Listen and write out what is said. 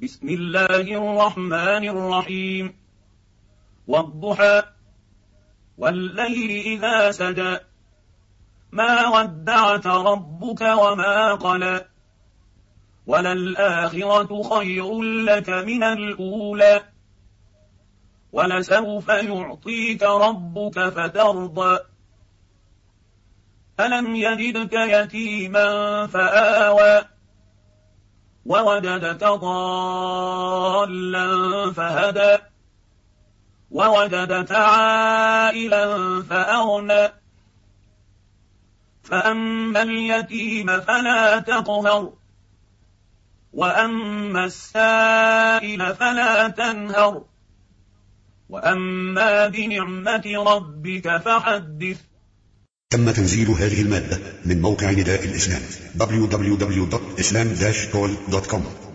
بسم الله الرحمن الرحيم. والضحى والليل إذا سجى ما ودعك ربك وما قلى وللآخرة خير لك من الأولى ولسوف يعطيك ربك فترضى ألم يجدك يتيما فآوى ووجدك ضالا فهدى ووجدك عائلا فأغنى فأما اليتيم فلا تقهر وأما السائل فلا تنهر وأما بنعمة ربك فحدث. تم تنزيل هذه المادة من موقع نداء الإسلام www.islam-call.com